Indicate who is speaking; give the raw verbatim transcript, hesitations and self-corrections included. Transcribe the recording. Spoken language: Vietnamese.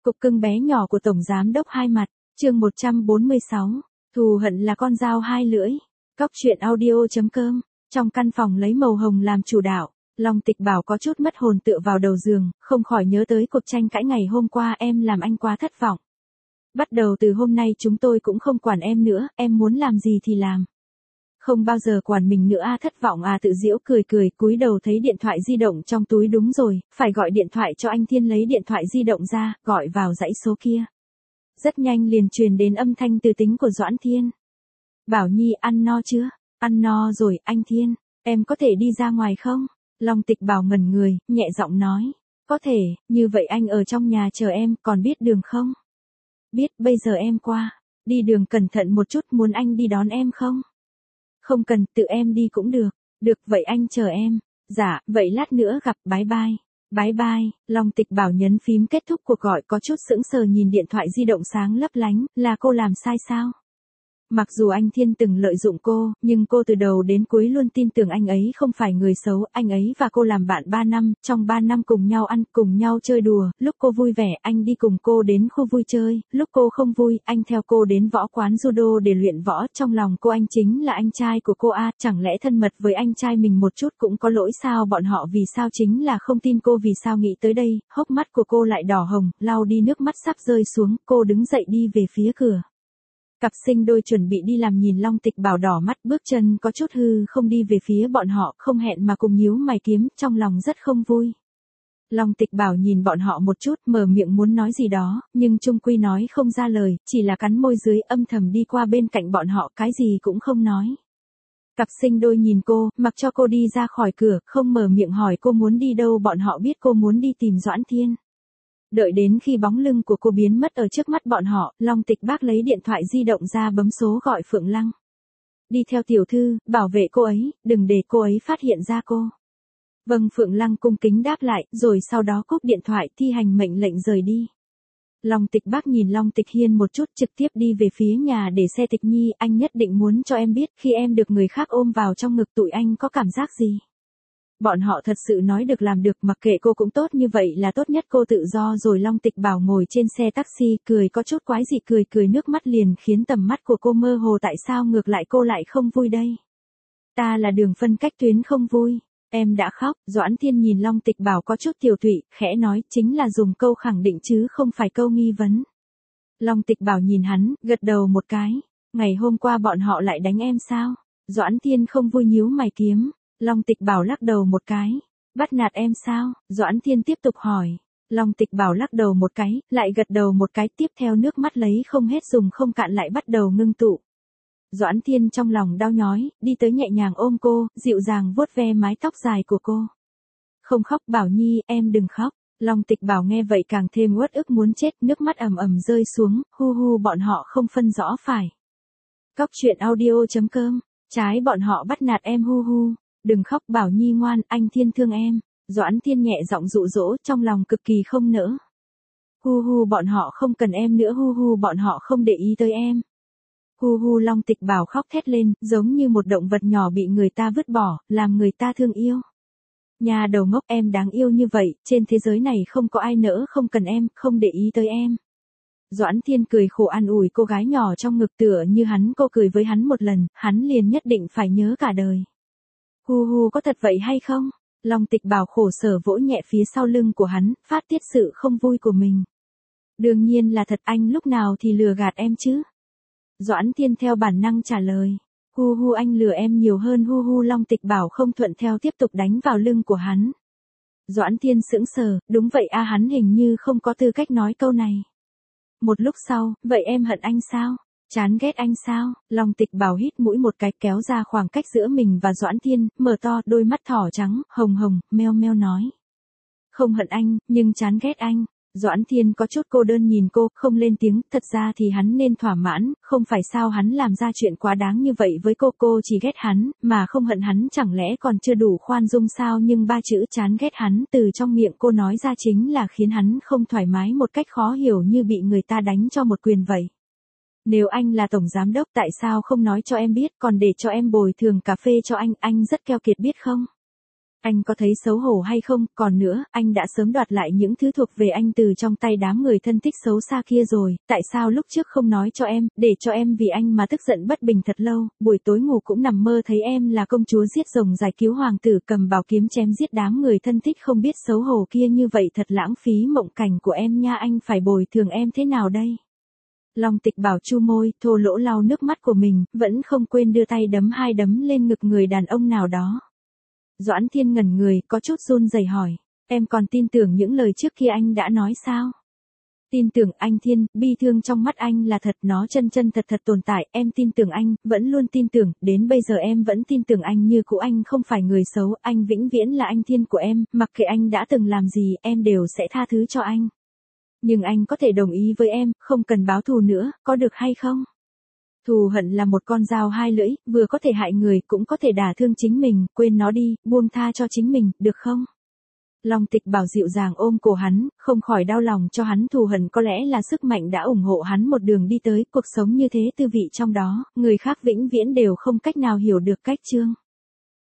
Speaker 1: Cục cưng bé nhỏ của Tổng Giám đốc Hai Mặt, chương một trăm bốn mươi sáu, thù hận là con dao hai lưỡi. Cóc truyện audio.com, trong căn phòng lấy màu hồng làm chủ đạo, Long Tịch Bảo có chút mất hồn tựa vào đầu giường, không khỏi nhớ tới cuộc tranh cãi ngày hôm qua em làm anh quá thất vọng. Bắt đầu từ hôm nay chúng tôi cũng không quản em nữa, em muốn làm gì thì làm. Không bao giờ quản mình nữa à, thất vọng à, tự giễu cười cười, cúi đầu thấy điện thoại di động trong túi, đúng rồi, phải gọi điện thoại cho anh Thiên. Lấy điện thoại di động ra, gọi vào dãy số kia. Rất nhanh liền truyền đến âm thanh từ tính của Doãn Thiên. Bảo Nhi ăn no chưa? Ăn no rồi, anh Thiên, em có thể đi ra ngoài không? Long Tịch Bảo ngẩn người, nhẹ giọng nói. Có thể, như vậy anh ở trong nhà chờ em, còn biết đường không? Biết, bây giờ em qua. Đi đường cẩn thận một chút, muốn anh đi đón em không? Không cần, tự em đi cũng được. Được, vậy anh chờ em. Dạ, vậy lát nữa gặp, bye bye. Bye bye. Long Tịch Bảo nhấn phím kết thúc cuộc gọi, có chút sững sờ nhìn điện thoại di động sáng lấp lánh, là cô làm sai sao? Mặc dù anh Thiên từng lợi dụng cô, nhưng cô từ đầu đến cuối luôn tin tưởng anh ấy không phải người xấu. Anh ấy và cô làm bạn ba năm, trong ba năm cùng nhau ăn, cùng nhau chơi đùa. Lúc cô vui vẻ, anh đi cùng cô đến khu vui chơi. Lúc cô không vui, anh theo cô đến võ quán judo để luyện võ. Trong lòng cô anh chính là anh trai của cô à, chẳng lẽ thân mật với anh trai mình một chút cũng có lỗi sao? Bọn họ vì sao chính là không tin cô? Vì sao? Nghĩ tới đây, hốc mắt của cô lại đỏ hồng, lau đi nước mắt sắp rơi xuống, cô đứng dậy đi về phía cửa. Cặp sinh đôi chuẩn bị đi làm nhìn Long Tịch Bảo đỏ mắt, bước chân có chút hư không đi về phía bọn họ, không hẹn mà cùng nhíu mày kiếm, trong lòng rất không vui. Long Tịch Bảo nhìn bọn họ một chút, mở miệng muốn nói gì đó, nhưng chung quy nói không ra lời, chỉ là cắn môi dưới, âm thầm đi qua bên cạnh bọn họ, cái gì cũng không nói. Cặp sinh đôi nhìn cô, mặc cho cô đi ra khỏi cửa, không mở miệng hỏi cô muốn đi đâu. Bọn họ biết cô muốn đi tìm Doãn Thiên. Đợi đến khi bóng lưng của cô biến mất ở trước mắt bọn họ, Long Tịch Bác lấy điện thoại di động ra bấm số gọi Phượng Lăng. Đi theo tiểu thư, bảo vệ cô ấy, đừng để cô ấy phát hiện ra cô. Vâng. Phượng Lăng cung kính đáp lại, rồi sau đó cúp điện thoại, thi hành mệnh lệnh rời đi. Long Tịch Bác nhìn Long Tịch Hiên một chút, trực tiếp đi về phía nhà để xe. Tịch Nhi, anh nhất định muốn cho em biết, khi em được người khác ôm vào trong ngực tụi anh có cảm giác gì. Bọn họ thật sự nói được làm được, mặc kệ cô cũng tốt, như vậy là tốt nhất, cô tự do rồi. Long Tịch Bảo ngồi trên xe taxi, cười có chút quái dị, cười cười nước mắt liền khiến tầm mắt của cô mơ hồ. Tại sao ngược lại cô lại không vui đây? Ta là đường phân cách tuyến không vui. Em đã khóc. Doãn Thiên nhìn Long Tịch Bảo có chút tiểu thụy, khẽ nói, chính là dùng câu khẳng định chứ không phải câu nghi vấn. Long Tịch Bảo nhìn hắn, gật đầu một cái. Ngày hôm qua bọn họ lại đánh em sao? Doãn Thiên không vui nhíu mày kiếm. Long Tịch Bảo lắc đầu một cái. Bắt nạt em sao? Doãn Thiên tiếp tục hỏi. Long Tịch Bảo lắc đầu một cái, lại gật đầu một cái, tiếp theo nước mắt lấy không hết dùng không cạn lại bắt đầu ngưng tụ. Doãn Thiên trong lòng đau nhói, đi tới nhẹ nhàng ôm cô, dịu dàng vuốt ve mái tóc dài của cô. Không khóc Bảo Nhi, em đừng khóc. Long Tịch Bảo nghe vậy càng thêm uất ức muốn chết, nước mắt ầm ầm rơi xuống, hu hu bọn họ không phân rõ phải. Cóc truyện audio.com, trái bọn họ bắt nạt em hu hu. Đừng khóc Bảo Nhi ngoan, anh Thiên thương em. Doãn Thiên nhẹ giọng dụ dỗ, trong lòng cực kỳ không nỡ. Hu hu bọn họ không cần em nữa, hu hu bọn họ không để ý tới em. Hu hu. Long Tịch Bảo khóc thét lên, giống như một động vật nhỏ bị người ta vứt bỏ, làm người ta thương yêu. Nhà đầu ngốc, em đáng yêu như vậy, trên thế giới này không có ai nỡ không cần em, không để ý tới em. Doãn Thiên cười khổ an ủi cô gái nhỏ trong ngực, tựa như hắn cô cười với hắn một lần, hắn liền nhất định phải nhớ cả đời. Hu hu, có thật vậy hay không? Long Tịch Bảo khổ sở vỗ nhẹ phía sau lưng của hắn, phát tiết sự không vui của mình. Đương nhiên là thật, anh lúc nào thì lừa gạt em chứ? Doãn Thiên theo bản năng trả lời. Hu hu, anh lừa em nhiều hơn hu hu. Long Tịch Bảo không thuận theo tiếp tục đánh vào lưng của hắn. Doãn Thiên sững sờ, đúng vậy a, hắn hình như không có tư cách nói câu này. Một lúc sau, vậy em hận anh sao? Chán ghét anh sao? Long Tịch Bảo hít mũi một cái, kéo ra khoảng cách giữa mình và Doãn Thiên, mở to đôi mắt thỏ trắng, hồng hồng, meo meo nói. Không hận anh, nhưng chán ghét anh. Doãn Thiên có chút cô đơn nhìn cô, không lên tiếng, thật ra thì hắn nên thỏa mãn, không phải sao hắn làm ra chuyện quá đáng như vậy với cô, cô chỉ ghét hắn, mà không hận hắn, chẳng lẽ còn chưa đủ khoan dung sao? Nhưng ba chữ chán ghét hắn từ trong miệng cô nói ra chính là khiến hắn không thoải mái một cách khó hiểu, như bị người ta đánh cho một quyền vậy. Nếu anh là tổng giám đốc, tại sao không nói cho em biết, còn để cho em bồi thường cà phê cho anh, anh rất keo kiệt biết không? Anh có thấy xấu hổ hay không? Còn nữa, anh đã sớm đoạt lại những thứ thuộc về anh từ trong tay đám người thân thích xấu xa kia rồi, tại sao lúc trước không nói cho em, để cho em vì anh mà tức giận bất bình thật lâu, buổi tối ngủ cũng nằm mơ thấy em là công chúa giết rồng giải cứu hoàng tử cầm bảo kiếm chém giết đám người thân thích không biết xấu hổ kia, như vậy thật lãng phí mộng cảnh của em nha, anh phải bồi thường em thế nào đây? Long Tịch Bảo chu môi, thô lỗ lau nước mắt của mình, vẫn không quên đưa tay đấm hai đấm lên ngực người đàn ông nào đó. Doãn Thiên ngẩn người, có chút run rẩy hỏi, em còn tin tưởng những lời trước kia anh đã nói sao? Tin tưởng anh Thiên, bi thương trong mắt anh là thật, nó chân chân thật thật tồn tại, em tin tưởng anh, vẫn luôn tin tưởng, đến bây giờ em vẫn tin tưởng anh như cũ, anh không phải người xấu, anh vĩnh viễn là anh Thiên của em, mặc kệ anh đã từng làm gì, em đều sẽ tha thứ cho anh. Nhưng anh có thể đồng ý với em, không cần báo thù nữa, có được hay không? Thù hận là một con dao hai lưỡi, vừa có thể hại người, cũng có thể đả thương chính mình, quên nó đi, buông tha cho chính mình, được không? Long Tịch Bảo dịu dàng ôm cổ hắn, không khỏi đau lòng cho hắn, thù hận có lẽ là sức mạnh đã ủng hộ hắn một đường đi tới, cuộc sống như thế tư vị trong đó, người khác vĩnh viễn đều không cách nào hiểu được. Cách chương